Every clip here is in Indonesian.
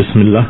Bismillah.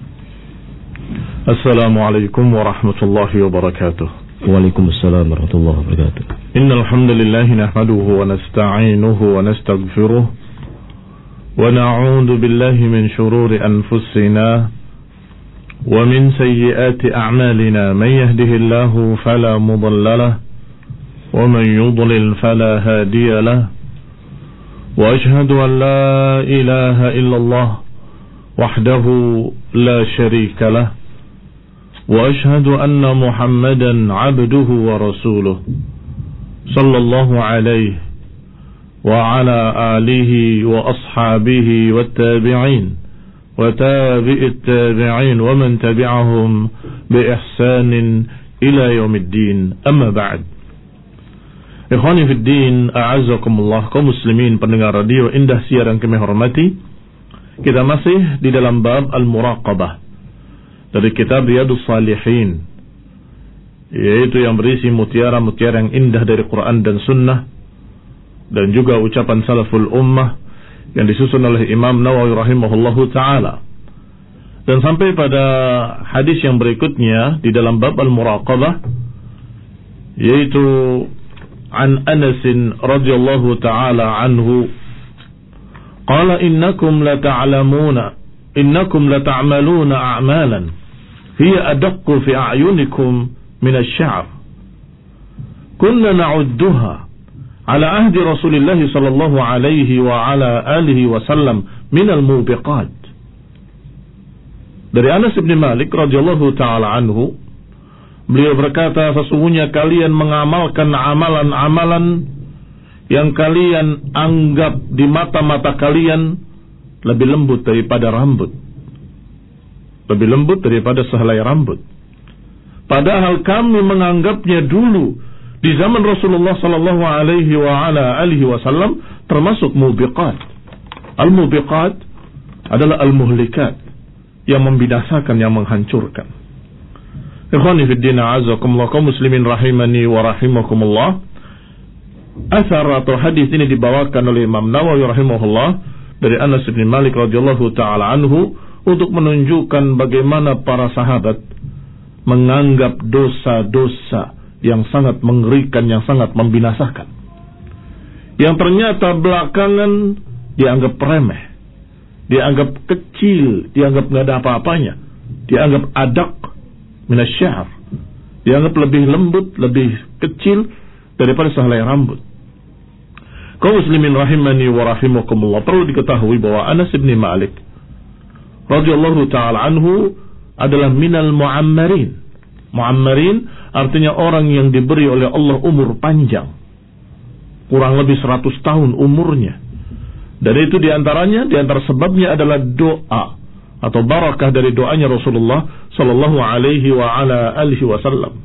Assalamualaikum warahmatullahi wabarakatuh. Waalaikumsalam warahmatullahi wabarakatuh. Innal hamdalillah nahmaduhu wa nasta'inuhu wa nastaghfiruh wa na'udzu billahi min shururi anfusina wa min sayyiati a'malina. Man yahdihillahu fala mudilla lahu wa man yudlil fala hadiya lahu. Wa ashhadu an la ilaha illallah wahdahu la syarika lah wa ashhadu anna Muhammadan abduhu wa rasuluh sallallahu alaihi wa ala alihi wa ashabihi wa tabi'in wa tabi'it tabi'in wa man tabi'ahum bi ihsanin ila yaumiddin. Amma ba'd. Ikhwani fid din, a'azzakumullah, kaum muslimin pendengar radio Indah Siar yang kami hormati. Kita masih di dalam bab Al-Muraqabah dari kitab Riyadhus Shalihin, yaitu yang berisi mutiara-mutiara yang indah dari Quran dan Sunnah, dan juga ucapan salaful ummah yang disusun oleh Imam Nawawi rahimahullahu ta'ala. Dan sampai pada hadis yang berikutnya di dalam bab Al-Muraqabah, yaitu an Anas radhiyallahu ta'ala anhu qala innakum lata'maluna a'malan hiya adaqqu fi a'yunikum min asy-sya'r kunna na'udduha ala ahdi Rasulillah sallallahu alaihi wa ala alihi wasallam min al-mubiqat. Dari Anas bin Malik radhiyallahu taala anhu, beliau berkata, sesungguhnya kalian mengamalkan amalan-amalan yang kalian anggap di mata-mata kalian lebih lembut daripada rambut, lebih lembut daripada sehelai rambut. Padahal kami menganggapnya dulu di zaman Rasulullah sallallahu alaihi wa ala alihi wasallam termasuk mubiqat. Al-mubiqat adalah al-muhlikat, yang membinasakan, yang menghancurkan. Ikhwani fid din, a'azzakumullah, kaum muslimin rahimani wa rahimakumullah. Asar atau hadis ini dibawakan oleh Imam Nawawi rahimahullah dari Anas bin Malik radhiyallahu taala anhu untuk menunjukkan bagaimana para sahabat menganggap dosa-dosa yang sangat mengerikan, yang sangat membinasakan, yang ternyata belakangan dianggap remeh, dianggap kecil, dianggap nggak ada apa-apanya, dianggap adaq minasy-sya'r, dianggap lebih lembut, lebih kecil daripada sehelai rambut. Kaum muslimin rahimani wa rahimakumullah, perlu diketahui bahwa Anas bin Malik radhiyallahu taala anhu adalah minal mu'ammarin. Mu'ammarin artinya orang yang diberi oleh Allah umur panjang, kurang lebih 100 tahun umurnya. Dan itu diantaranya, diantara sebabnya adalah doa atau barakah dari doanya Rasulullah sallallahu alaihi wa ala alihi wasallam.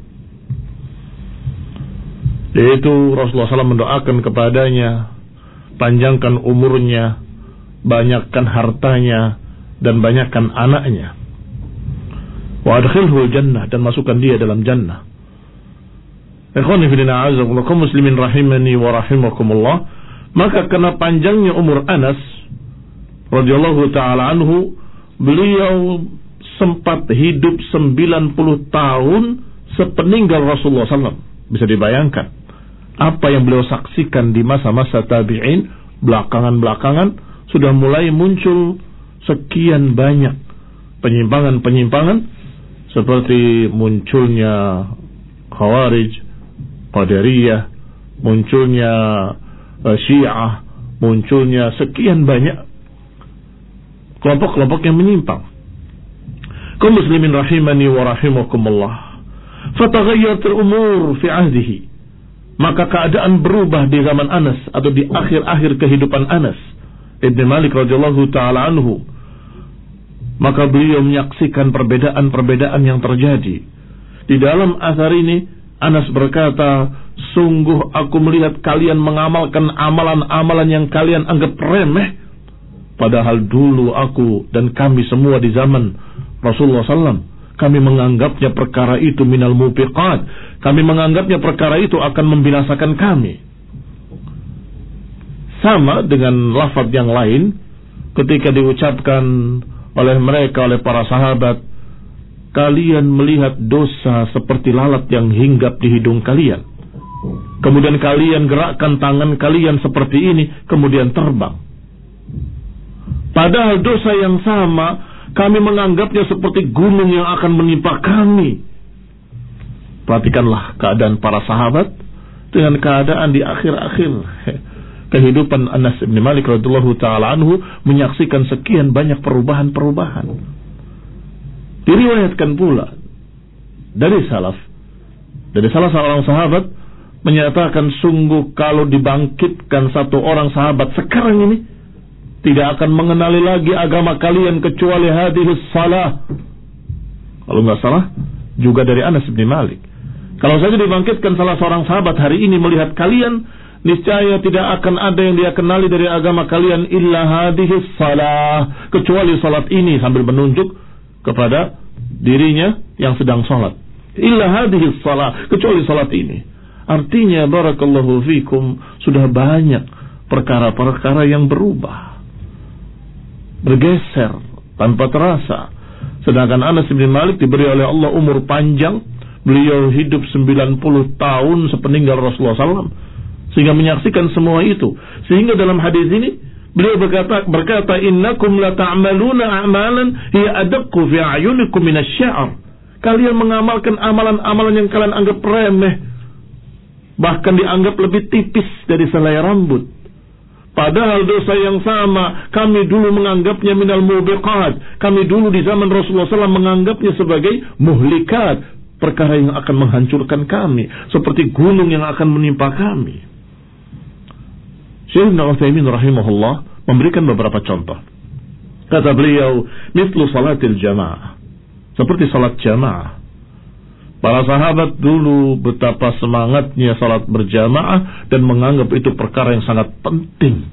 Yaitu Rasulullah SAW mendoakan kepadanya, panjangkan umurnya, banyakkan hartanya, dan banyakkan anaknya. Wa adkhilhu jannah, dan masukkan dia dalam jannah. Ikhwani fillah, a'azzakumullah, kaum muslimin rahimani wa rahimakumullah. Maka karena panjangnya umur Anas radhiyallahu taala anhu, beliau sempat hidup 90 tahun sepeninggal Rasulullah SAW. Bisa dibayangkan apa yang beliau saksikan di masa-masa tabi'in. Belakangan-belakangan sudah mulai muncul sekian banyak penyimpangan-penyimpangan, seperti munculnya Khawarij, Qadariyah, munculnya Syiah, munculnya sekian banyak kelompok-kelompok yang menyimpang. Kaum muslimin rahimani wa rahimakumullah, fataghayyaratul umur fi ahdihi, maka keadaan berubah di zaman Anas atau di akhir-akhir kehidupan Anas Ibn Malik radhiyallahu taala anhu. Maka beliau menyaksikan perbedaan-perbedaan yang terjadi. Di dalam asar ini Anas berkata, sungguh aku melihat kalian mengamalkan amalan-amalan yang kalian anggap remeh, padahal dulu aku dan kami semua di zaman Rasulullah SAW, kami menganggapnya perkara itu minal mubiqat. Kami menganggapnya perkara itu akan membinasakan kami. Sama dengan lafaz yang lain ketika diucapkan oleh mereka, oleh para sahabat, kalian melihat dosa seperti lalat yang hinggap di hidung kalian. Kemudian kalian gerakkan tangan kalian seperti ini, kemudian terbang. Padahal dosa yang sama, kami menganggapnya seperti gunung yang akan menimpa kami. Perhatikanlah keadaan para sahabat dengan keadaan di akhir-akhir kehidupan Anas bin Malik radhiyallahu taala anhu, menyaksikan sekian banyak perubahan-perubahan. Diriwayatkan pula dari salaf, dari salah seorang sahabat menyatakan, sungguh kalau dibangkitkan satu orang sahabat sekarang ini, tidak akan mengenali lagi agama kalian kecuali hadhis salah. Kalau nggak salah juga dari Anas bin Malik, kalau saja dibangkitkan salah seorang sahabat hari ini melihat kalian, niscaya tidak akan ada yang dia kenali dari agama kalian illa hadhis salah, kecuali salat ini, sambil menunjuk kepada dirinya yang sedang salat. Illa hadhis salah, kecuali salat ini. Artinya barakallahu fikum, sudah banyak perkara-perkara yang berubah, bergeser tanpa terasa. Sedangkan Anas bin Malik diberi oleh Allah umur panjang, beliau hidup 90 tahun sepeninggal Rasulullah SAW, sehingga menyaksikan semua itu. Sehingga dalam hadis ini beliau berkata innakum la ta'maluna a'malan hiya adaqqu fi a'yunikum minasy-sya'r. Kalian mengamalkan amalan-amalan yang kalian anggap remeh, bahkan dianggap lebih tipis dari selai rambut. Padahal dosa yang sama kami dulu menganggapnya minal mubiqat. Kami dulu di zaman Rasulullah SAW menganggapnya sebagai muhlikat, perkara yang akan menghancurkan kami, seperti gunung yang akan menimpa kami. Syekh Ibnu Utsaimin rahimahullah memberikan beberapa contoh. Kata beliau, mithlu salatil jamaah, seperti salat jamaah. Para sahabat dulu betapa semangatnya salat berjamaah dan menganggap itu perkara yang sangat penting.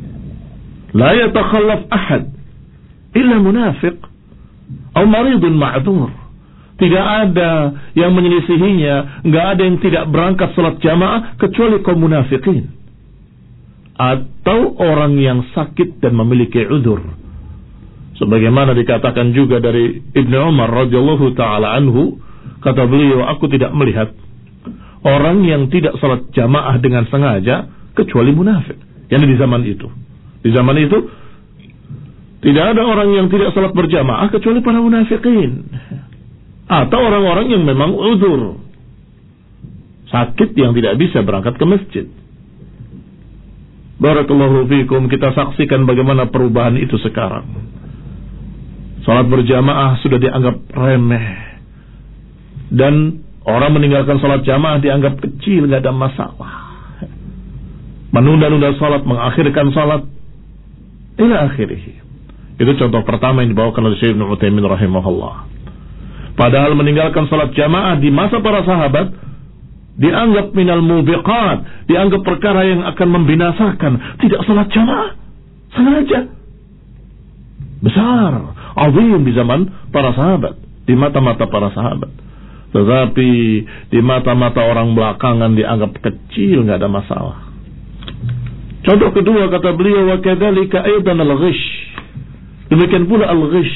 La yatakhallaf ahad illa munafiq atau maridun ma'dzur. Tidak ada yang menyelisihinya, enggak ada yang tidak berangkat salat jamaah kecuali kaum munafikin atau orang yang sakit dan memiliki udzur. Sebagaimana dikatakan juga dari Ibnu Umar radhiyallahu taala anhu, kata beliau, aku tidak melihat orang yang tidak salat jamaah dengan sengaja kecuali munafik. Yang di zaman itu, di zaman itu tidak ada orang yang tidak salat berjamaah kecuali para munafikin atau orang-orang yang memang udzur, sakit yang tidak bisa berangkat ke masjid. Barakallahu fikum, kita saksikan bagaimana perubahan itu sekarang. Salat berjamaah sudah dianggap remeh, dan orang meninggalkan salat jamaah dianggap kecil, gak ada masalah. Menunda-nunda salat, mengakhirkan salat, ila akhirih. Itu contoh pertama yang dibawakan oleh Syekh Ibnu Utsaimin rahimahullah. Padahal meninggalkan salat jamaah di masa para sahabat dianggap minal mubiqat, dianggap perkara yang akan membinasakan. Tidak salat jamaah sengaja besar, azim di zaman para sahabat, di mata-mata para sahabat. Tetapi di mata-mata orang belakangan dianggap kecil, nggak ada masalah. Contoh kedua, kata beliau, wa kadzalika aidan al-ghish. Demikian pula al-ghish,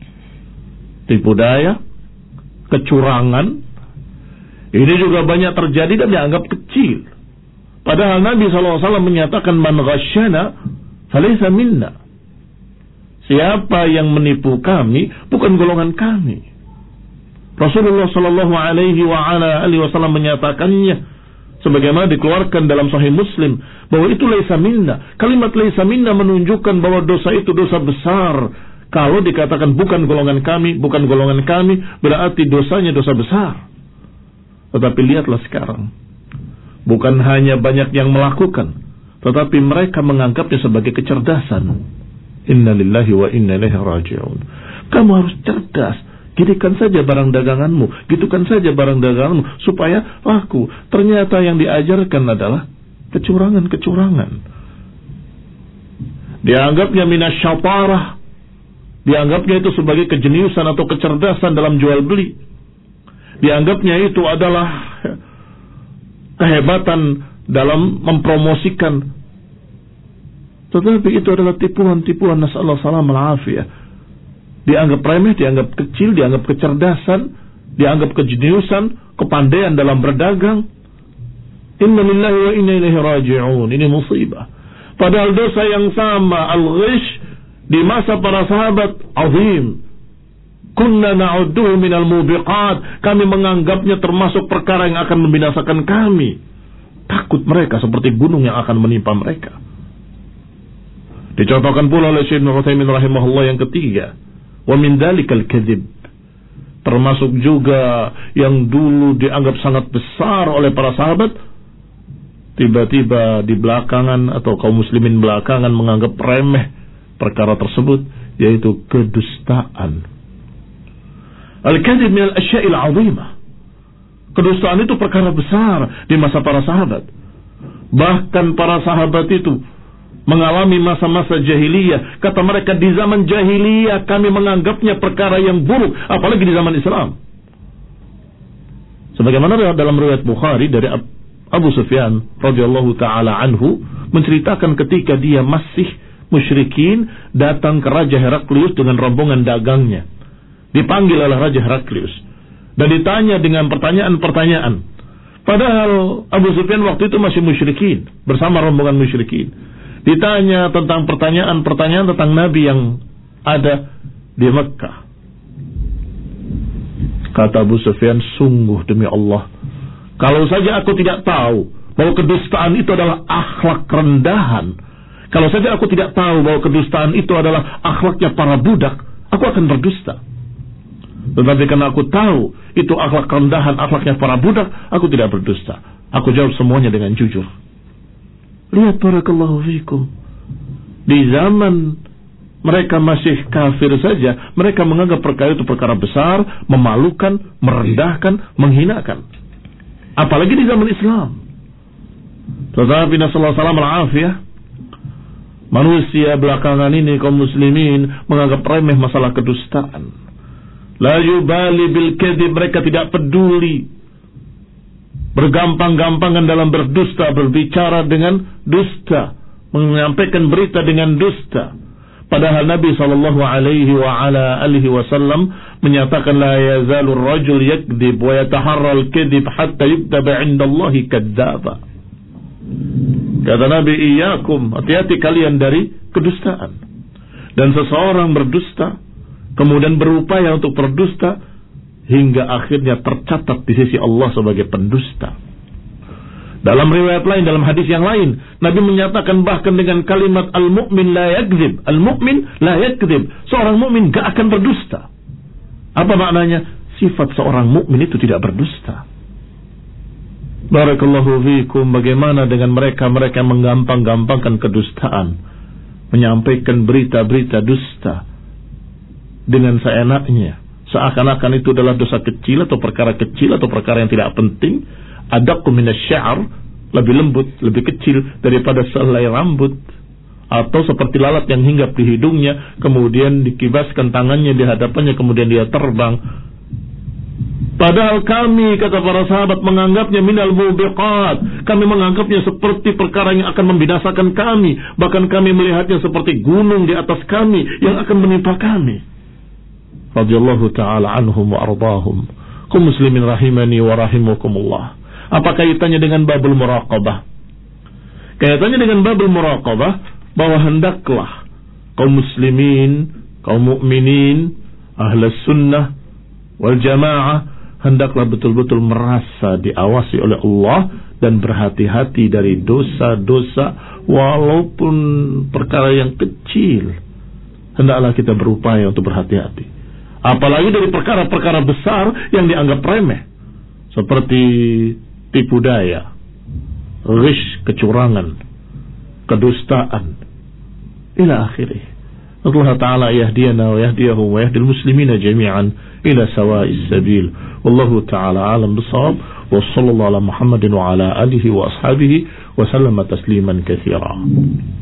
tipu daya, kecurangan. Ini juga banyak terjadi dan dianggap kecil. Padahal Nabi SAW menyatakan, man ghasyana falaysa minna. Siapa yang menipu kami bukan golongan kami. Rasulullah sallallahu alaihi wasallam menyatakannya, sebagaimana dikeluarkan dalam Sahih Muslim, bahwa itu laisa minna. Kalimat laisa minna menunjukkan bahwa dosa itu dosa besar. Kalau dikatakan bukan golongan kami, berarti dosanya dosa besar. Tetapi lihatlah sekarang, bukan hanya banyak yang melakukan, tetapi mereka menganggapnya sebagai kecerdasan. Inna lillahi wa inna ilaihi raji'un. Kamu harus cerdas. Ginikan saja barang daganganmu, gitukan saja barang daganganmu supaya laku. Ternyata yang diajarkan adalah kecurangan-kecurangan. Dianggapnya minasyatarah, dianggapnya itu sebagai kejeniusan atau kecerdasan dalam jual beli. Dianggapnya itu adalah kehebatan dalam mempromosikan. Tetapi itu adalah tipuan-tipuan, nasallahu salam al-afiyah. dianggap remeh, dianggap kecil, dianggap kecerdasan, dianggap kejeniusan, kepandaian dalam berdagang. Inna lillahi wa inna ilaihi raji'un. Ini musibah. Padahal dosa yang sama, al-ghish, di masa para sahabat azim. Kunna na'udduhu minal mubiqat. Kami menganggapnya termasuk perkara yang akan membinasakan kami. Takut mereka seperti gunung yang akan menimpa mereka. Dicontohkan pula oleh Syekh Ibnu Utsaimin rahimahullah yang ketiga, wa min dzalikal kadzib, termasuk juga yang dulu dianggap sangat besar oleh para sahabat, tiba-tiba di belakangan atau kaum muslimin belakangan menganggap remeh perkara tersebut, yaitu kedustaan. Al-kadzib min al-asya'il 'azimah. Kedustaan itu perkara besar di masa para sahabat. Bahkan para sahabat itu mengalami masa-masa jahiliyah. Kata mereka, di zaman jahiliyah kami menganggapnya perkara yang buruk, apalagi di zaman Islam. Sebagaimana dalam riwayat Bukhari dari Abu Sufyan radhiyallahu taala anhu menceritakan ketika dia masih musyrikin datang ke Raja Heraklius dengan rombongan dagangnya. Dipanggil oleh Raja Heraklius dan ditanya dengan pertanyaan-pertanyaan. Padahal Abu Sufyan waktu itu masih musyrikin bersama rombongan musyrikin. Ditanya tentang pertanyaan-pertanyaan tentang Nabi yang ada di Mekah. Kata Abu Sufyan, sungguh demi Allah, kalau saja aku tidak tahu bahwa kedustaan itu adalah akhlak rendahan, kalau saja aku tidak tahu bahwa kedustaan itu adalah akhlaknya para budak, aku akan berdusta. Tetapi karena aku tahu itu akhlak rendahan, akhlaknya para budak, aku tidak berdusta. Aku jawab semuanya dengan jujur. Lihat, barakallahu fikum, di zaman mereka masih kafir saja, mereka menganggap perkara itu perkara besar, memalukan, merendahkan, menghinakan. Apalagi di zaman Islam. Tetapi Nasallahu salam al-afiyah, manusia belakangan ini, kaum muslimin, menganggap remeh masalah kedustaan. La yubali bil kadhib, mereka tidak peduli, bergampang-gampangan dalam berdusta, berbicara dengan dusta, menyampaikan berita dengan dusta. Padahal Nabi sallallahu alaihi wa ala alihi wasallam menyatakan, la yazalu ar-rajul yakdzib wa yataharra al-kadhib hatta yuktaba 'inda Allahi kadzdzaba. Kata Nabi, iyyakum, hati-hati kalian dari kedustaan. Dan seseorang berdusta, kemudian berupaya untuk berdusta, hingga akhirnya tercatat di sisi Allah sebagai pendusta. Dalam riwayat lain, dalam hadis yang lain, Nabi menyatakan bahkan dengan kalimat al-mu'min la yakdzib. Al-mu'min la yakdzib. Seorang mukmin gak akan berdusta. Apa maknanya? Sifat seorang mukmin itu tidak berdusta. Barakallahu fiikum. Bagaimana dengan mereka menggampang-gampangkan kedustaan, menyampaikan berita-berita dusta dengan seenaknya, seakan-akan itu adalah dosa kecil atau perkara kecil atau perkara yang tidak penting. Adaqqu minasy-sya'r, lebih lembut, lebih kecil daripada sehelai rambut, atau seperti lalat yang hinggap di hidungnya, kemudian dikibaskan tangannya di hadapannya, kemudian dia terbang. Padahal kami, kata para sahabat, menganggapnya minal mubiqat. Kami menganggapnya seperti perkara yang akan membinasakan kami. Bahkan kami melihatnya seperti gunung di atas kami yang akan menimpa kami. Radhiyallahu ta'ala anhum wa ardahum. Kaum muslimin rahimani wa rahimakumullah. Apa kaitannya dengan babul muraqabah? Kaitannya dengan babul muraqabah bahwa hendaklah kaum muslimin, kaum mukminin, ahlus sunnah wal jamaah hendaklah betul-betul merasa diawasi oleh Allah dan berhati-hati dari dosa-dosa walaupun perkara yang kecil. Hendaklah kita berupaya untuk berhati-hati. Apalagi dari perkara-perkara besar yang dianggap remeh, seperti tipu daya, ghish, kecurangan, kedustaan, ila akhirih. Allah Ta'ala yahdiyana wa yahdiyahum wa yahdil muslimina jami'an ila sawa'is sabil. Wallahu Ta'ala alam bisawab. Wa sallallahu ala Muhammadin wa ala alihi wa ashabihi wa sallama tasliman katsira.